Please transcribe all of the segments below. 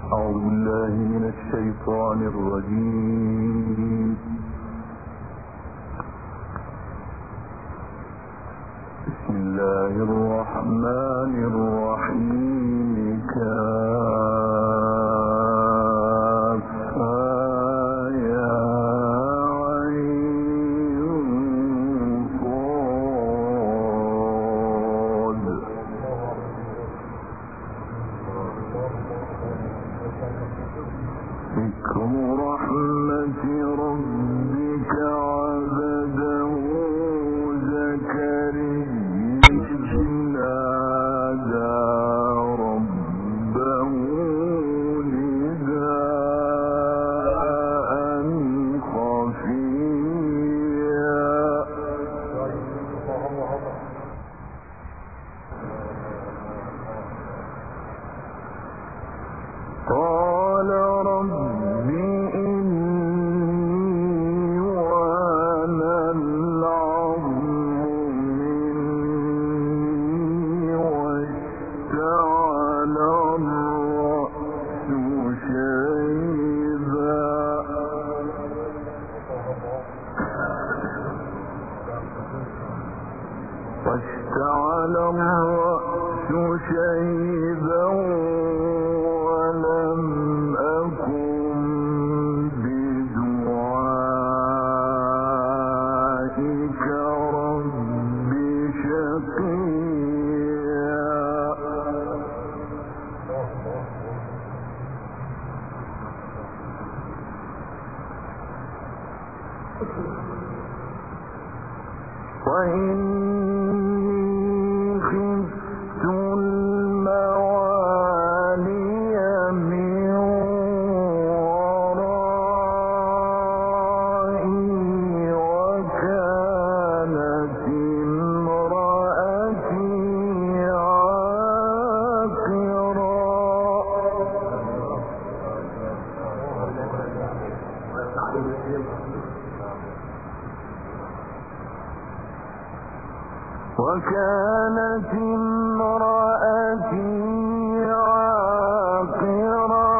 أعوذ بالله من الشيطان الرجيم. بسم الله الرحمن الرحيم. ذكر رحمة ربك عبده زكريا إذ نادى ربه نداء خفيا قال رب إني وهن العظم مني واشتعل الرأس شيبا ولم أكن بدعائك رب شقيا وإني خفت الموالي من ورائي وكانت امرأتي عاقرا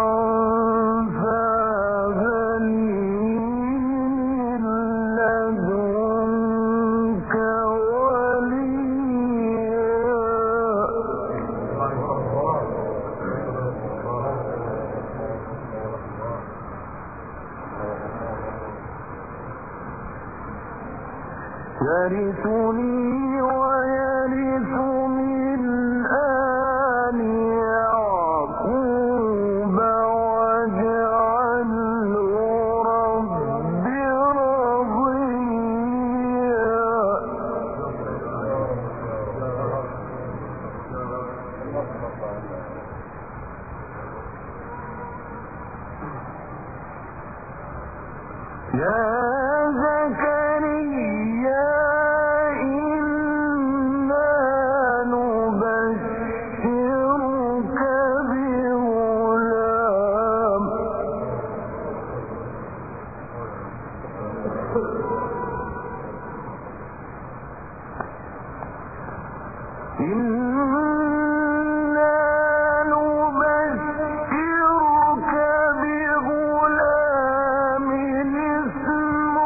فهب لي من لدنك يرثني ويرث من آل يعقوب واجعله رب رضيا يا زكريا إنا نبشرك بغلام اسمه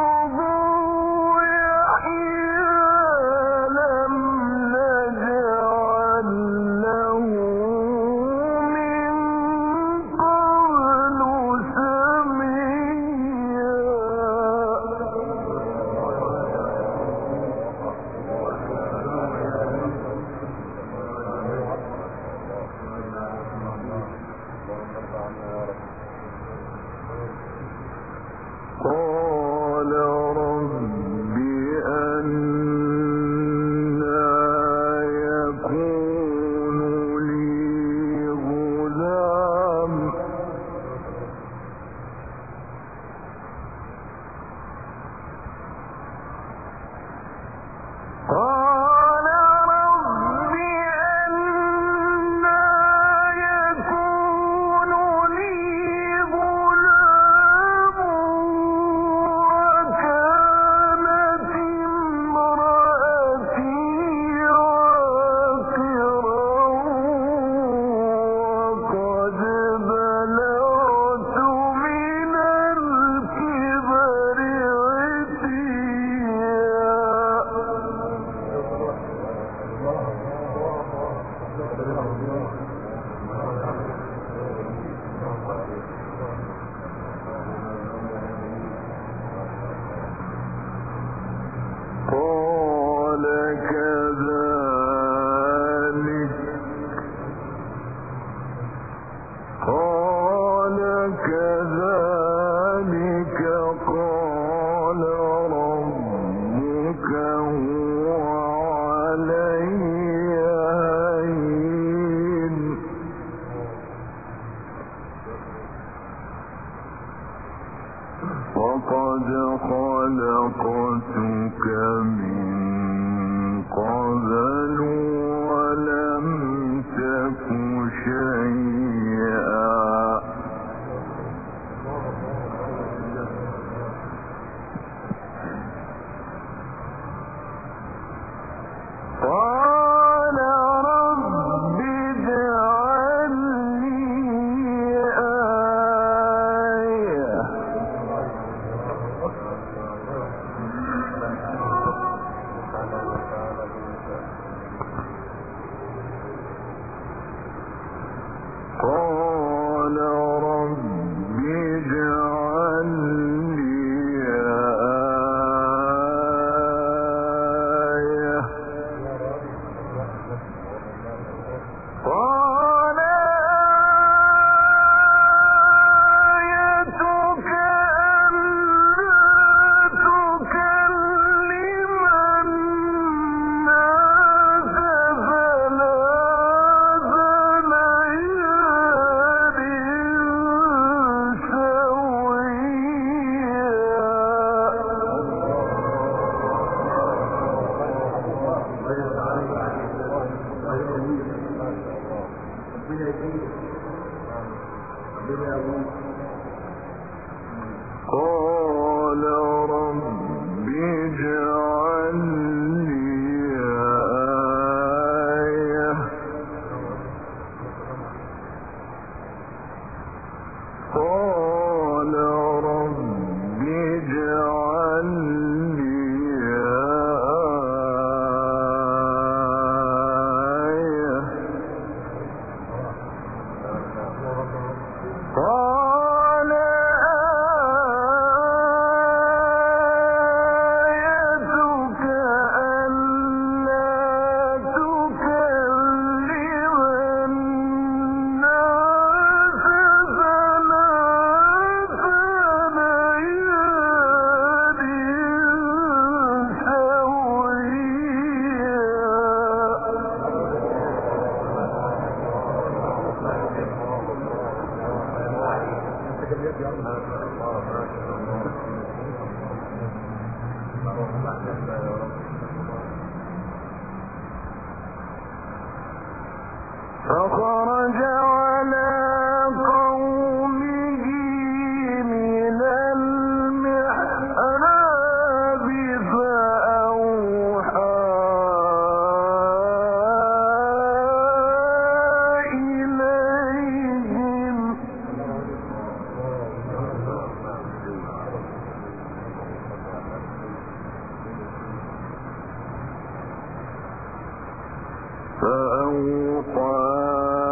لقد خلقتك من قبل ولم تك شيئا قال رب اجعل لي آية قال رب اجعل لي آية قال آيتك ألا تكلم الناس ثلاث ليال قال رب اجعل لي آية قال رب اجعل لي آية قال آيتك ألا تكلم الناس ثلاث ليال فخرج على قومه من المحراب فأوحى إليهم فأوحى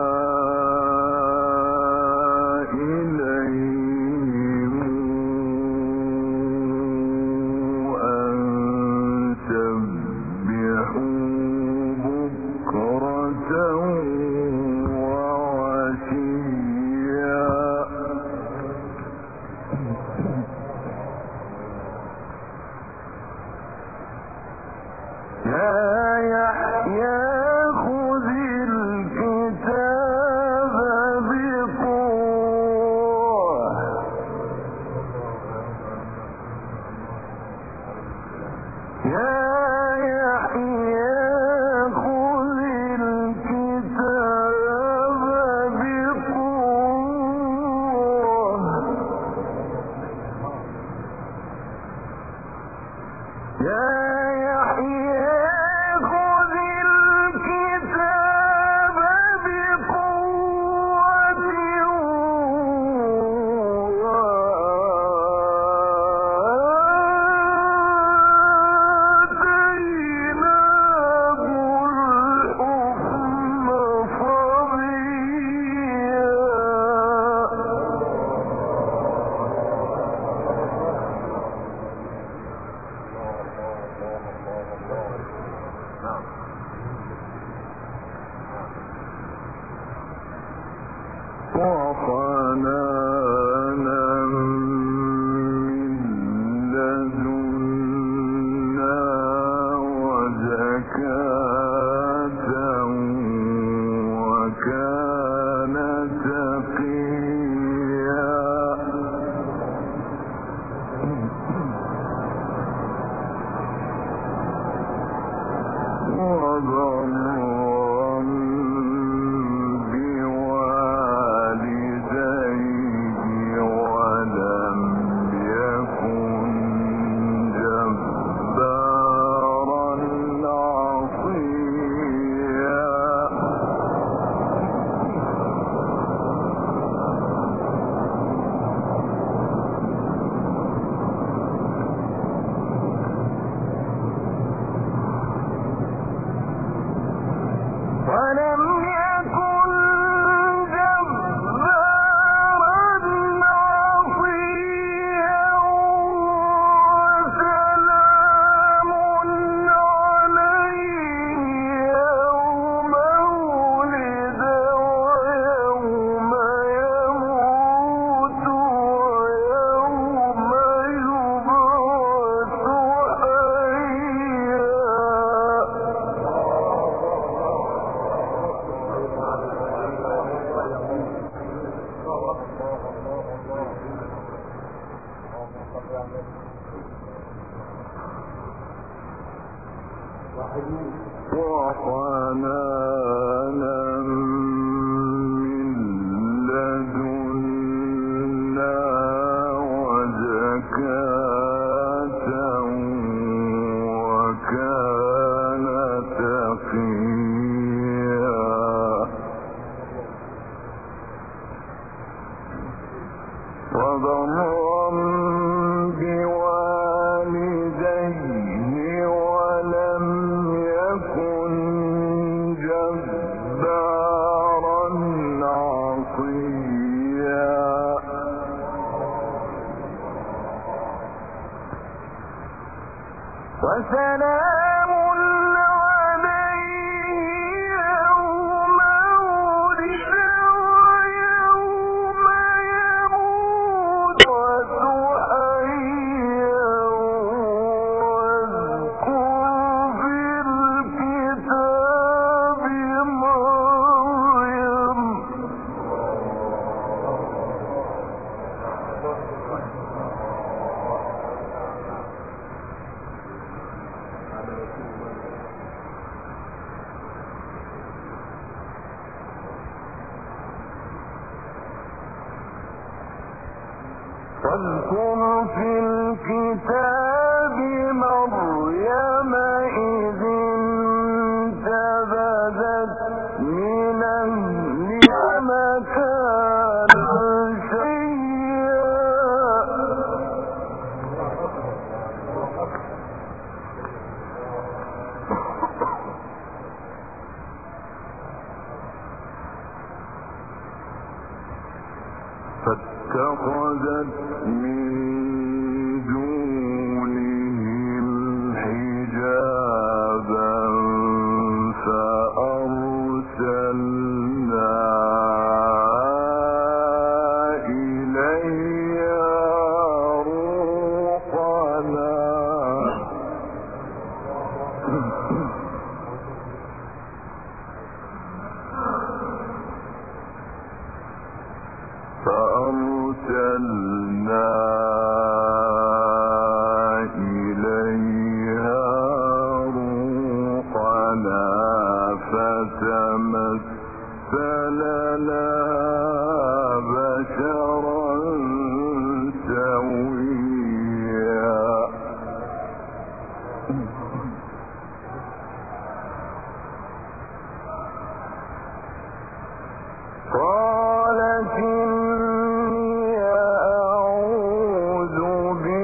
وحنانا من لدنا وزكاة وكان تقيا وبرا بوالديه ولم يكن جبارا عصيا وسلام عليه يوم ولد ويوم يموت وتحيا واذكر في الكتاب مريم واذكر في الكتاب مريم إذ انتبذت من أهلها مكانا شيئا فاتخذت من دونهم حجابا فأرسلنا إليها روحنا فتمثل لها بشرا سويا قالت إني أعوذ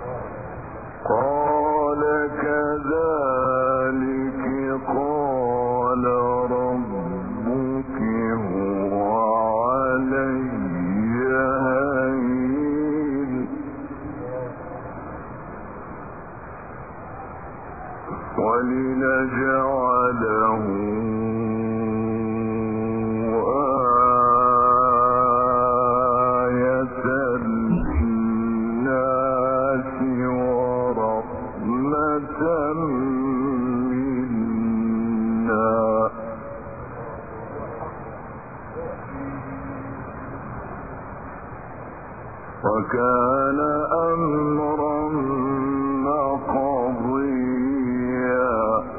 قال كذلك قال ربك هو علي هين ولنجعله آية للناس ورحمة منا وكان أمرا مقضيا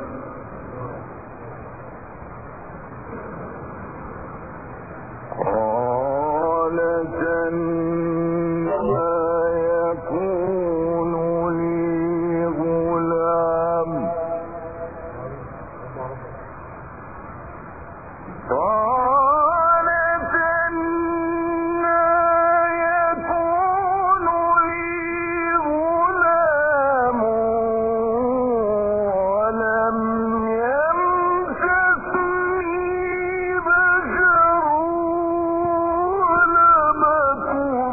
قالت أنى يكون لي غلام قالت أنى يكون لي غلام ولم يمسسني بشر ولم أك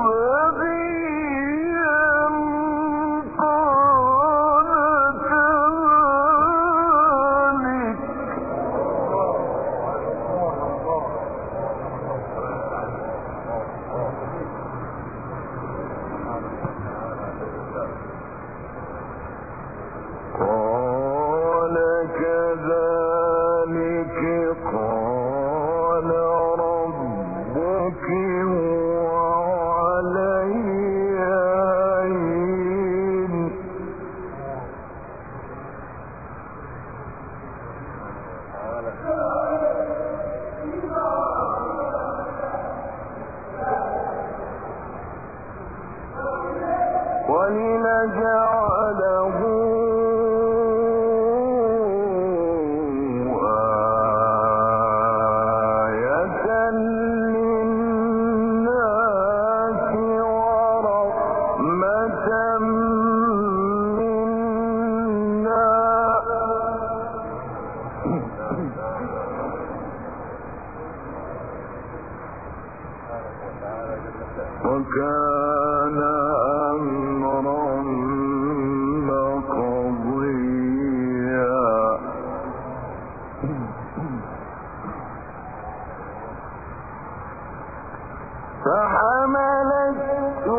بغيا قال كذلك قال كذلك قال ربك هو علي هين ولنجعله آية للناس ورحمة منا وكان أمرا مقضيا فحملته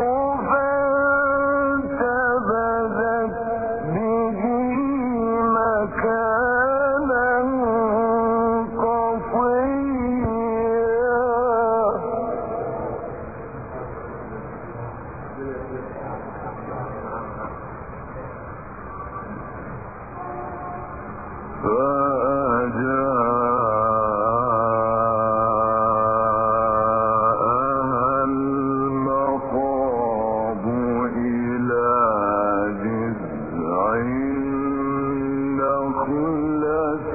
فانتبذت به مكانا فجاءها المخاض إلى جذع النخلة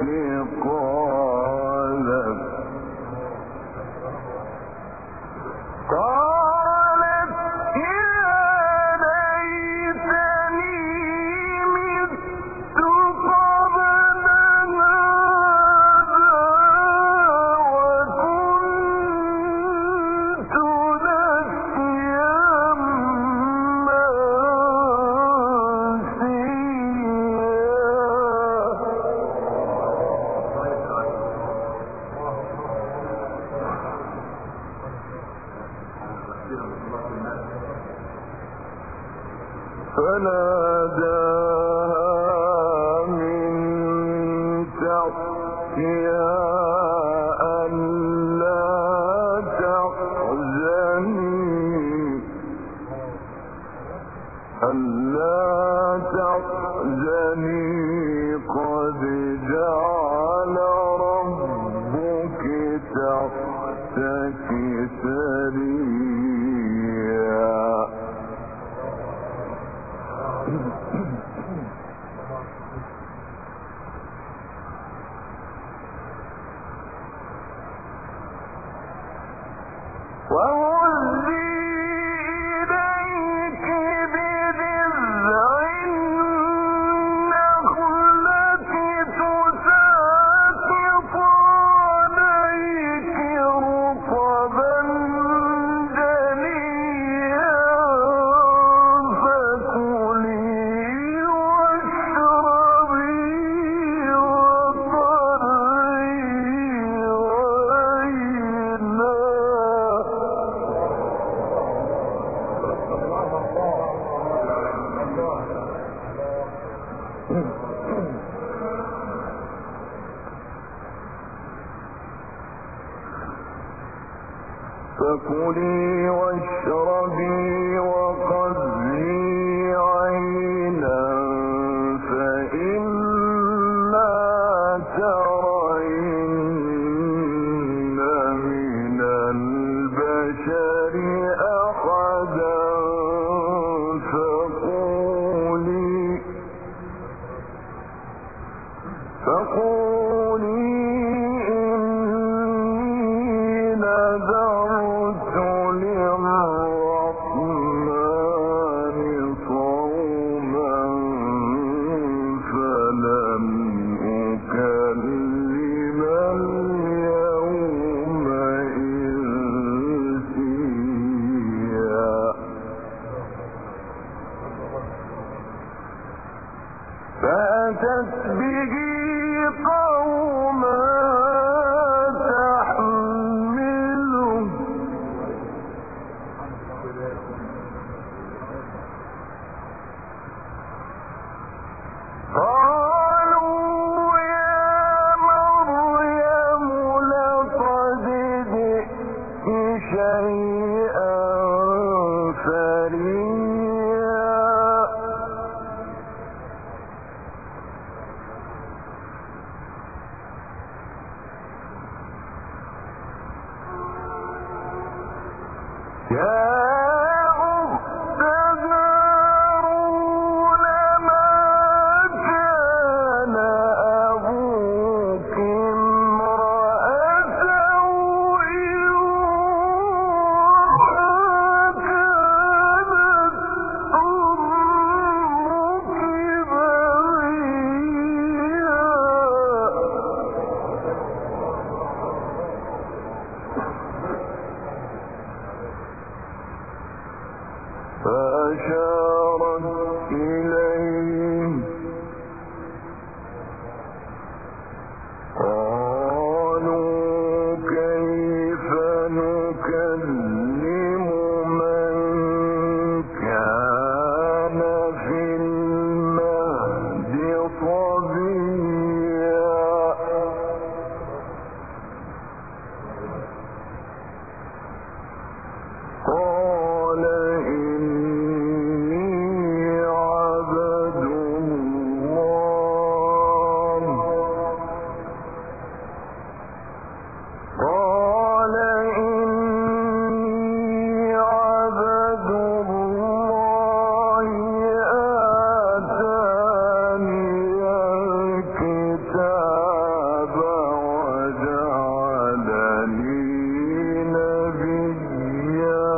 قالت يا ليتني مت قبل هذا وكنت نسيا فناداها من تحتها ألا تحزني قد جعل ربك تحتك سريا وهزي إليك بجذع فكلي واشربي وقري عينا فإما ترين من البشر أحدا فقولي فأتت به قوما تحمله قالوا يا مريم لقد جئت شيئا فريا يا أخت هارون ما كان أبوك امرأ سوء وكانت أمك بغيا فأشارت إليه قالوا كيف نكلم من كان في المهد صبيا قال إني عبد الله آتاني الكتاب وجعلني نبيا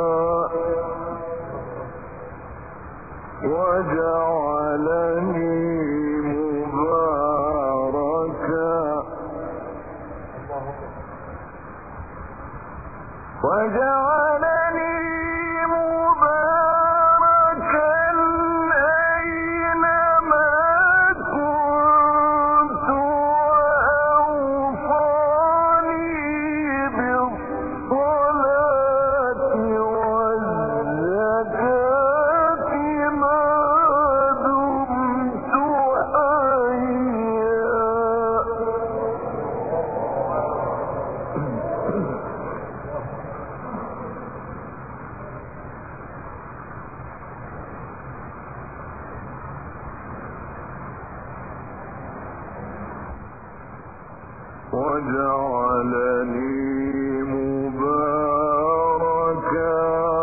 وجعلني مباركا أينما كنت وأوصاني بالصلاة والزكاة ما دمت حيا وجعلني مباركا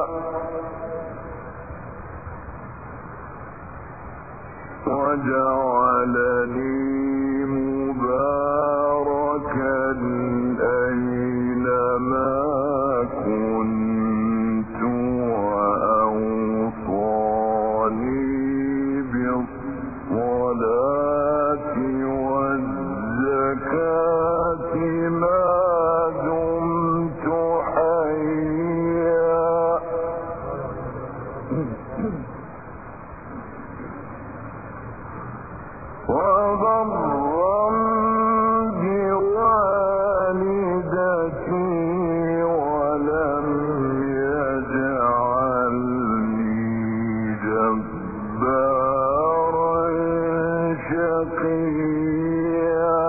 أينما كنت وأوصاني بالصلاة والزكاة ما دمت حيا وبرا بوالدتي ولم يجعلني جبارا تقيا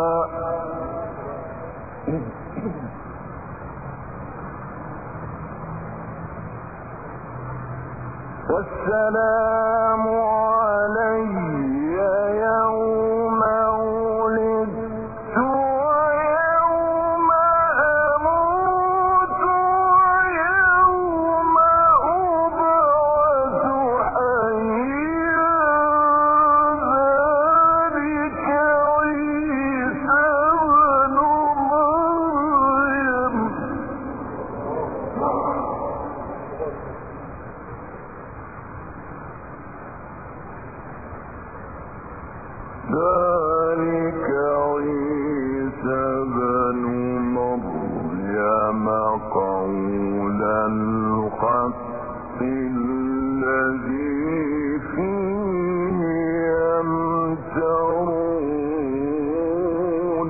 والسلام علي يوم ولدت ويوم أموت ويوم أبعث حيا ذلك عيسى ابن مريم ذلك عيسى بن مريم قول الحق الذي فيه يمترون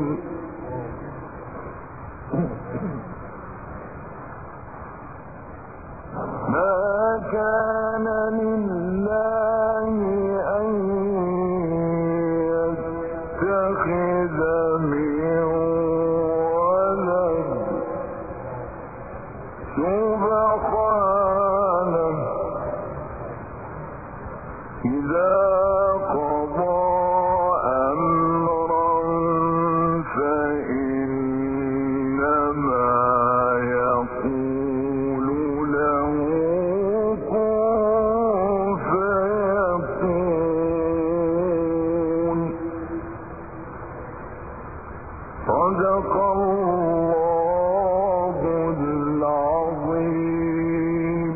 ما كان لله أن يتخذ من ولد سبحانه إذا قضى أمرا فإنما يقول له كن فيكون صدق الله العظيم.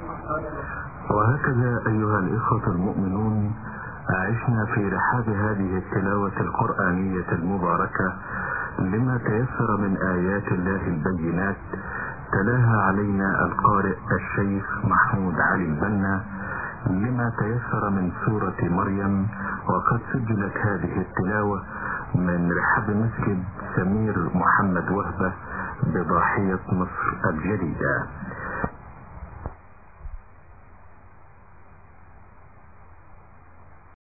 وهكذا أيها الإخوة المؤمنون عشنا في رحاب هذه التلاوة القرآنية المباركة لما تيسر من آيات الله البينات، تلاها علينا القارئ الشيخ محمود علي البنا، لما تيسر من سورة مريم. وقد سجلت هذه التلاوة من رحاب مسجد سمير محمد وهبة بضاحية مصر الجديدة.